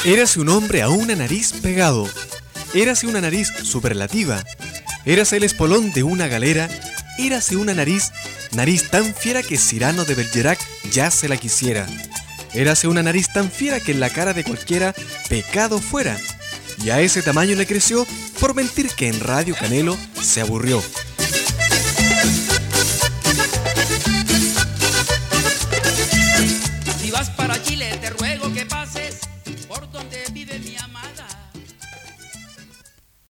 Érase un hombre a una nariz pegado. Érase una nariz superlativa. Érase el espolón de una galera. Érase una nariz tan fiera que Cyrano de Bergerac ya se la quisiera. Érase una nariz tan fiera que en la cara de cualquiera pecado fuera. Y a ese tamaño le creció por mentir que en Radio Canelo se aburrió.